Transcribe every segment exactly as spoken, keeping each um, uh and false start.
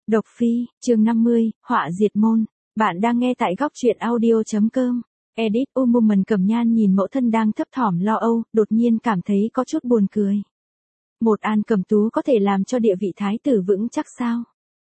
Độc Phi, chương năm mươi, Họa diệt môn. Bạn đang nghe tại góc truyện audio chấm com. Edit Umuman Cẩm Nhan nhìn mẫu thân đang thấp thỏm lo âu, đột nhiên cảm thấy có chút buồn cười. Một An Cẩm Tú có thể làm cho địa vị thái tử vững chắc sao?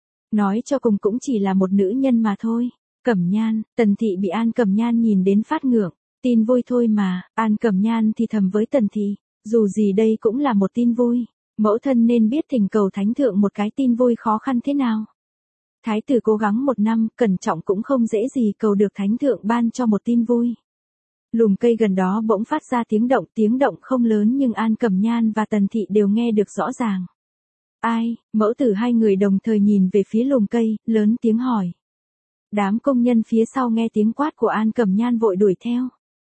Nói cho cùng cũng chỉ là một nữ nhân mà thôi. Cẩm Nhan, Tần Thị bị An Cẩm Nhan nhìn đến phát ngượng. Tin vui thôi mà, An Cẩm Nhan thì thầm với Tần Thị, dù gì đây cũng là một tin vui. Mẫu thân nên biết thỉnh cầu thánh thượng một cái tin vui khó khăn thế nào. Thái tử cố gắng một năm, cẩn trọng cũng không dễ gì cầu được thánh thượng ban cho một tin vui. Lùm cây gần đó bỗng phát ra tiếng động, tiếng động không lớn nhưng An Cẩm Nhan và Tần Thị đều nghe được rõ ràng. Ai? Mẫu tử hai người đồng thời nhìn về phía lùm cây, lớn tiếng hỏi. Đám công nhân phía sau nghe tiếng quát của An Cẩm Nhan vội đuổi theo.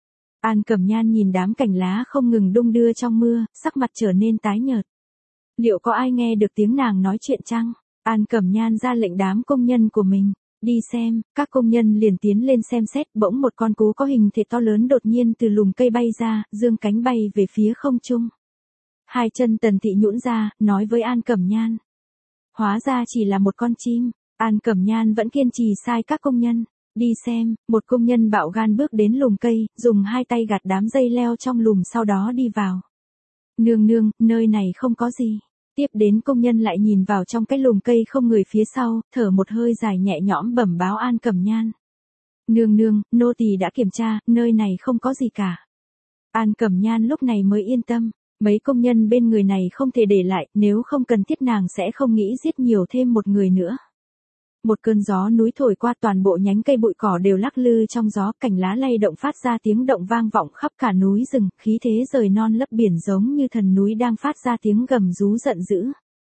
An Cẩm Nhan nhìn đám cành lá không ngừng đung đưa trong mưa, sắc mặt trở nên tái nhợt. Liệu có ai nghe được tiếng nàng nói chuyện chăng? An Cẩm Nhan ra lệnh đám công nhân của mình, đi xem, các công nhân liền tiến lên xem xét, bỗng một con cú có hình thể to lớn đột nhiên từ lùm cây bay ra, dương cánh bay về phía không trung. Hai chân Tần Thị nhũn ra, nói với An Cẩm Nhan. Hóa ra chỉ là một con chim, An Cẩm Nhan vẫn kiên trì sai các công nhân, đi xem, một công nhân bạo gan bước đến lùm cây, dùng hai tay gạt đám dây leo trong lùm sau đó đi vào. Nương nương, nơi này không có gì. Tiếp đến công nhân lại nhìn vào trong cái lùm cây không người phía sau, thở một hơi dài nhẹ nhõm bẩm báo An Cẩm Nhan. Nương nương, nô tỳ đã kiểm tra, nơi này không có gì cả. An Cẩm Nhan lúc này mới yên tâm, mấy công nhân bên người này không thể để lại, nếu không cần thiết nàng sẽ không nghĩ giết nhiều thêm một người nữa. Một cơn gió núi thổi qua, toàn bộ nhánh cây bụi cỏ đều lắc lư trong gió, cành lá lay động phát ra tiếng động vang vọng khắp cả núi rừng, khí thế rời non lấp biển giống như thần núi đang phát ra tiếng gầm rú giận dữ.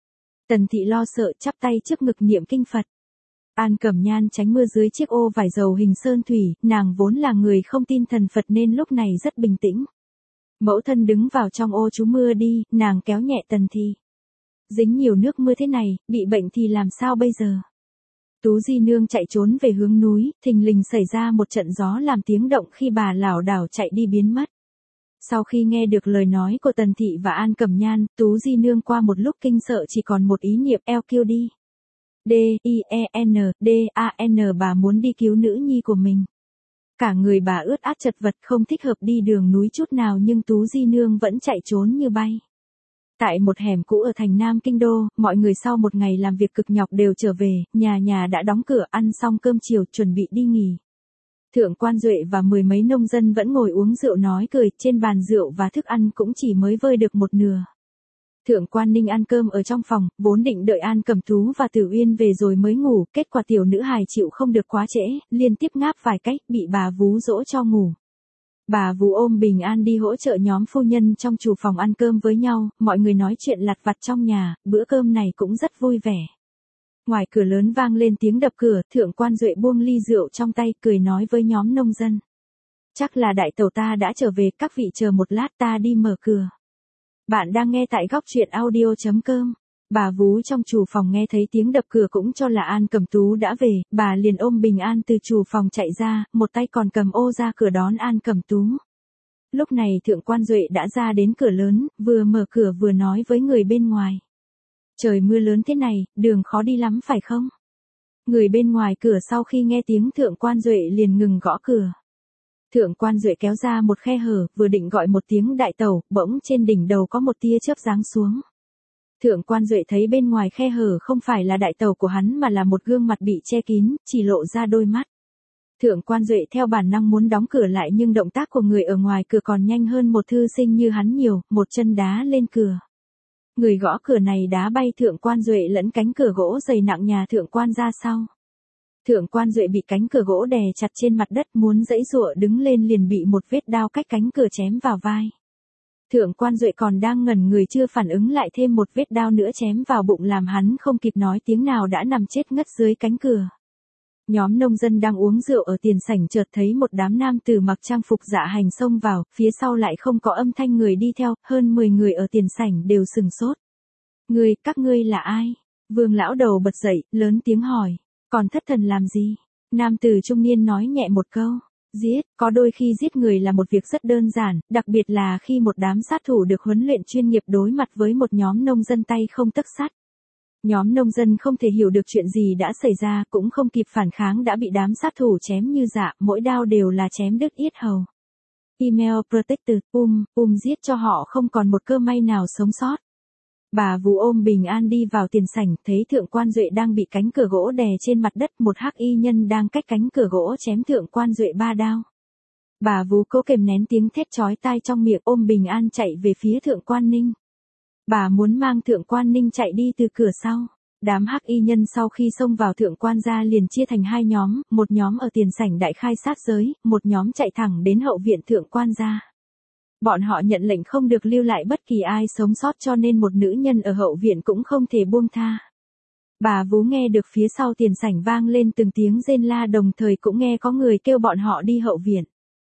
Tần Thị lo sợ chắp tay trước ngực niệm kinh Phật. An Cẩm Nhan tránh mưa dưới chiếc ô vải dầu hình sơn thủy, nàng vốn là người không tin thần Phật nên lúc này rất bình tĩnh. Mẫu thân đứng vào trong ô trú mưa đi, nàng kéo nhẹ Tần Thị. Dính nhiều nước mưa thế này, bị bệnh thì làm sao bây giờ? Tú Di Nương chạy trốn về hướng núi, thình lình xảy ra một trận gió làm tiếng động khi bà lảo đảo chạy đi biến mất. Sau khi nghe được lời nói của Tần Thị và An Cẩm Nhan, Tú Di Nương qua một lúc kinh sợ chỉ còn một ý niệm eo kêu đi. D, I, E, N, D, A, N bà muốn đi cứu nữ nhi của mình. Cả người bà ướt át chật vật không thích hợp đi đường núi chút nào nhưng Tú Di Nương vẫn chạy trốn như bay. Tại một hẻm cũ ở thành Nam Kinh Đô, mọi người sau một ngày làm việc cực nhọc đều trở về, nhà nhà đã đóng cửa, ăn xong cơm chiều chuẩn bị đi nghỉ. Thượng quan Duệ và mười mấy nông dân vẫn ngồi uống rượu nói cười, trên bàn rượu và thức ăn cũng chỉ mới vơi được một nửa. Thượng quan Ninh ăn cơm ở trong phòng, vốn định đợi An Cẩm Tú và Tử Uyên về rồi mới ngủ, kết quả tiểu nữ hài chịu không được quá trễ, liên tiếp ngáp vài cách, bị bà vú dỗ cho ngủ. Bà vú ôm Bình An đi hỗ trợ nhóm phu nhân trong chủ phòng ăn cơm với nhau, mọi người nói chuyện lặt vặt trong nhà, bữa cơm này cũng rất vui vẻ. Ngoài cửa lớn vang lên tiếng đập cửa, Thượng quan Duệ buông ly rượu trong tay, cười nói với nhóm nông dân. Chắc là đại tẩu ta đã trở về, các vị chờ một lát ta đi mở cửa. Bạn đang nghe tại góc truyện audio chấm com. Bà vú trong chủ phòng nghe thấy tiếng đập cửa cũng cho là An Cẩm Tú đã về, bà liền ôm Bình An từ chủ phòng chạy ra, một tay còn cầm ô ra cửa đón An Cẩm Tú. Lúc này Thượng quan Duệ đã ra đến cửa lớn, vừa mở cửa vừa nói với người bên ngoài. Trời mưa lớn thế này, đường khó đi lắm phải không? Người bên ngoài cửa sau khi nghe tiếng Thượng quan Duệ liền ngừng gõ cửa. Thượng quan Duệ kéo ra một khe hở, vừa định gọi một tiếng đại tẩu, bỗng trên đỉnh đầu có một tia chớp giáng xuống. Thượng quan Duệ thấy bên ngoài khe hở không phải là đại tẩu của hắn mà là một gương mặt bị che kín, chỉ lộ ra đôi mắt. Thượng quan Duệ theo bản năng muốn đóng cửa lại nhưng động tác của người ở ngoài cửa còn nhanh hơn một thư sinh như hắn nhiều, một chân đá lên cửa. Người gõ cửa này đá bay Thượng quan Duệ lẫn cánh cửa gỗ dày nặng nhà Thượng quan ra sau. Thượng quan Duệ bị cánh cửa gỗ đè chặt trên mặt đất, muốn giãy giụa đứng lên liền bị một vết đao cách cánh cửa chém vào vai. Thượng quan Duệ còn đang ngẩn người chưa phản ứng lại thêm một vết đao nữa chém vào bụng làm hắn không kịp nói tiếng nào đã nằm chết ngất dưới cánh cửa. Nhóm nông dân đang uống rượu ở tiền sảnh chợt thấy một đám nam tử mặc trang phục dạ hành xông vào, phía sau lại không có âm thanh người đi theo, hơn mười người ở tiền sảnh đều sừng sốt. Người, các ngươi là ai? Vương lão đầu bật dậy, lớn tiếng hỏi. Còn thất thần làm gì? Nam tử trung niên nói nhẹ một câu. Giết, có đôi khi giết người là một việc rất đơn giản, đặc biệt là khi một đám sát thủ được huấn luyện chuyên nghiệp đối mặt với một nhóm nông dân tay không tấc sắt. Nhóm nông dân không thể hiểu được chuyện gì đã xảy ra, cũng không kịp phản kháng đã bị đám sát thủ chém như dạ, mỗi đao đều là chém đứt yết hầu. Email Protector, um, um giết cho họ không còn một cơ may nào sống sót. Bà Vú ôm bình an đi vào tiền sảnh, thấy Thượng quan Duệ đang bị cánh cửa gỗ đè trên mặt đất, một hắc y nhân đang cách cánh cửa gỗ chém Thượng quan Duệ ba đao. Bà Vú cố kềm nén tiếng thét chói tai trong miệng, ôm bình an chạy về phía Thượng quan Ninh. Bà muốn mang Thượng quan Ninh chạy đi từ cửa sau. Đám hắc y nhân sau khi xông vào Thượng quan gia liền chia thành hai nhóm, một nhóm ở tiền sảnh đại khai sát giới, một nhóm chạy thẳng đến hậu viện Thượng quan gia. Bọn họ nhận lệnh không được lưu lại bất kỳ ai sống sót, cho nên một nữ nhân ở hậu viện cũng không thể buông tha. Bà Vú nghe được phía sau tiền sảnh vang lên từng tiếng rên la, đồng thời cũng nghe có người kêu bọn họ đi hậu viện.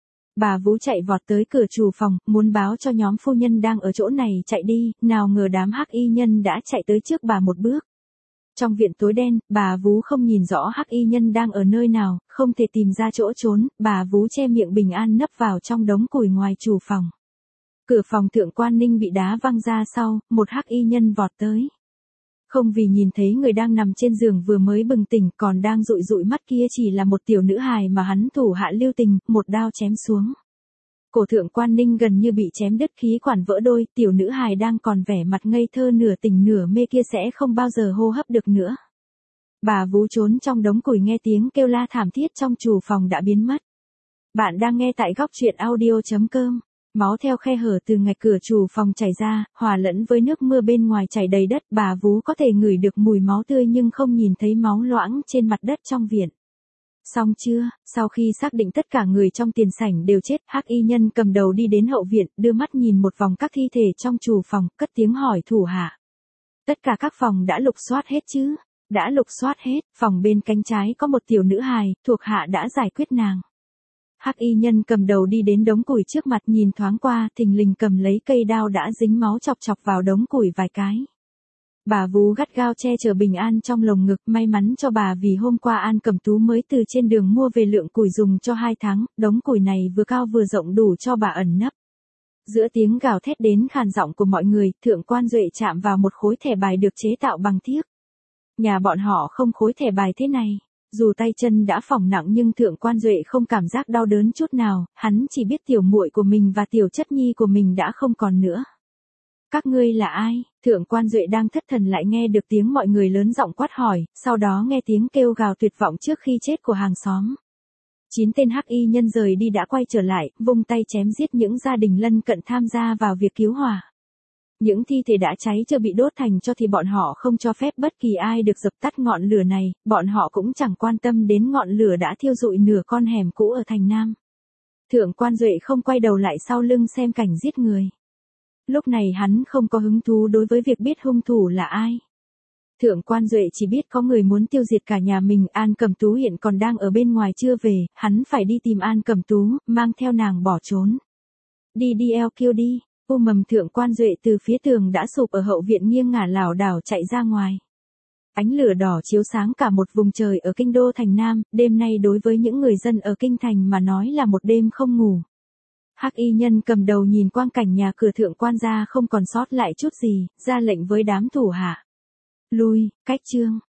Bà Vú chạy vọt tới cửa chủ phòng, muốn báo cho nhóm phu nhân đang ở chỗ này chạy đi, nào ngờ đám hắc y nhân đã chạy tới trước bà một bước. Trong viện tối đen, bà Vú không nhìn rõ hắc y nhân đang ở nơi nào, không thể tìm ra chỗ trốn, bà Vú che miệng bình an nấp vào trong đống củi ngoài chủ phòng. Cửa phòng Thượng quan Ninh bị đá văng ra sau, một hắc y nhân vọt tới. Không vì nhìn thấy người đang nằm trên giường vừa mới bừng tỉnh còn đang dụi dụi mắt kia chỉ là một tiểu nữ hài mà hắn thủ hạ lưu tình, một đao chém xuống. Cổ Thượng quan Ninh gần như bị chém đứt, khí quản vỡ đôi, tiểu nữ hài đang còn vẻ mặt ngây thơ nửa tỉnh nửa mê kia sẽ không bao giờ hô hấp được nữa. Bà Vú trốn trong đống củi nghe tiếng kêu la thảm thiết trong chủ phòng đã biến mất. Bạn đang nghe tại góc truyện audio chấm com. Máu theo khe hở từ ngạch cửa chủ phòng chảy ra, hòa lẫn với nước mưa bên ngoài chảy đầy đất, bà Vú có thể ngửi được mùi máu tươi nhưng không nhìn thấy máu loãng trên mặt đất trong viện. Xong chưa, sau khi xác định tất cả người trong tiền sảnh đều chết, hắc y nhân cầm đầu đi đến hậu viện, đưa mắt nhìn một vòng các thi thể trong chủ phòng, cất tiếng hỏi thủ hạ. Tất cả các phòng đã lục soát hết chứ? Đã lục soát hết, phòng bên cánh trái có một tiểu nữ hài, thuộc hạ đã giải quyết nàng. Hắc y nhân cầm đầu đi đến đống củi trước mặt, nhìn thoáng qua, thình lình cầm lấy cây đao đã dính máu chọc chọc vào đống củi vài cái. Bà Vú gắt gao che chở bình an trong lồng ngực, may mắn cho bà vì hôm qua An Cẩm Tú mới từ trên đường mua về lượng củi dùng cho hai tháng, đống củi này vừa cao vừa rộng đủ cho bà ẩn nấp. Giữa tiếng gào thét đến khàn giọng của mọi người, Thượng quan Duệ chạm vào một khối thẻ bài được chế tạo bằng thiếc. Nhà bọn họ không khối thẻ bài thế này. Dù tay chân đã phỏng nặng nhưng Thượng quan Duệ không cảm giác đau đớn chút nào, hắn chỉ biết tiểu muội của mình và tiểu chất nhi của mình đã không còn nữa. Các ngươi là ai? Thượng quan Duệ đang thất thần lại nghe được tiếng mọi người lớn giọng quát hỏi, sau đó nghe tiếng kêu gào tuyệt vọng trước khi chết của hàng xóm. Chín tên hắc y nhân rời đi đã quay trở lại, vung tay chém giết những gia đình lân cận tham gia vào việc cứu hỏa. Những thi thể đã cháy chưa bị đốt thành tro thì bọn họ không cho phép bất kỳ ai được dập tắt ngọn lửa này, bọn họ cũng chẳng quan tâm đến ngọn lửa đã thiêu rụi nửa con hẻm cũ ở thành Nam. Thượng quan Duệ không quay đầu lại sau lưng xem cảnh giết người. Lúc này hắn không có hứng thú đối với việc biết hung thủ là ai. Thượng quan Duệ chỉ biết có người muốn tiêu diệt cả nhà mình, An Cẩm Tú hiện còn đang ở bên ngoài chưa về, hắn phải đi tìm An Cẩm Tú, mang theo nàng bỏ trốn. Đi đi eo kêu đi. U mầm Thượng quan Duệ từ phía tường đã sụp ở hậu viện nghiêng ngả lảo đảo chạy ra ngoài. Ánh lửa đỏ chiếu sáng cả một vùng trời ở kinh đô thành Nam, đêm nay đối với những người dân ở kinh thành mà nói là một đêm không ngủ. Hắc y nhân cầm đầu nhìn quang cảnh nhà cửa Thượng quan gia không còn sót lại chút gì, ra lệnh với đám thủ hạ. Lui, cách chương.